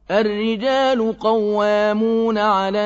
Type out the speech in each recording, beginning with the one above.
الرجال قوامون على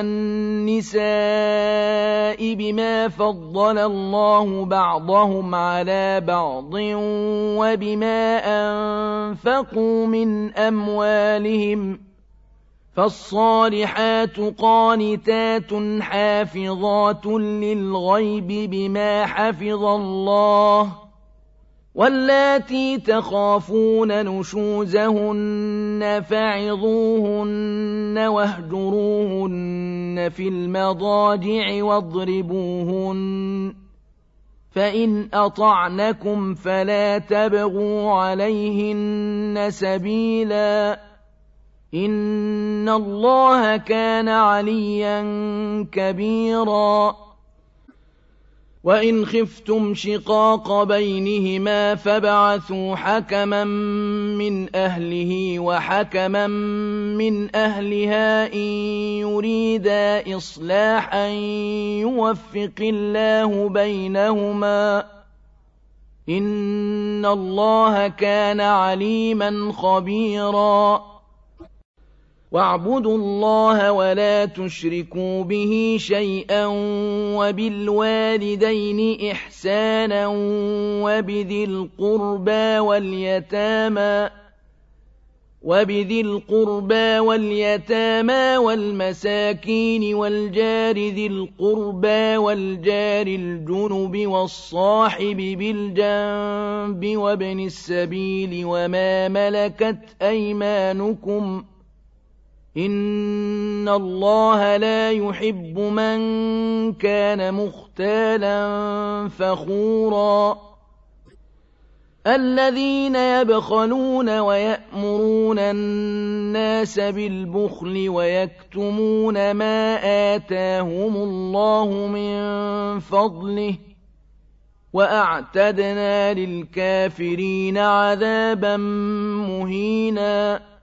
النساء بما فضل الله بعضهم على بعض وبما أنفقوا من أموالهم، فالصالحات قانتات حافظات للغيب بما حفظ الله، واللاتي تخافون نشوزهن فعظوهن واهجروهن في المضاجع واضربوهن، فإن أطعنكم فلا تبغوا عليهن سبيلا، إن الله كان عليا كبيرا. وإن خفتم شقاق بينهما فابعثوا حكما من أهله وحكما من أهلها إن يريدا إصلاحا يوفق الله بينهما، إن الله كان عليما خبيرا. واعبدوا الله ولا تشركوا به شيئا وبالوالدين إحسانا وبذي القربى واليتامى والمساكين والجار ذي القربى والجار الجنب والصاحب بالجنب وابن السبيل وما ملكت أيمانكم، إن الله لا يحب من كان مختالا فخورا. الذين يبخلون ويأمرون الناس بالبخل ويكتمون ما آتاهم الله من فضله، وأعتدنا للكافرين عذابا مهينا.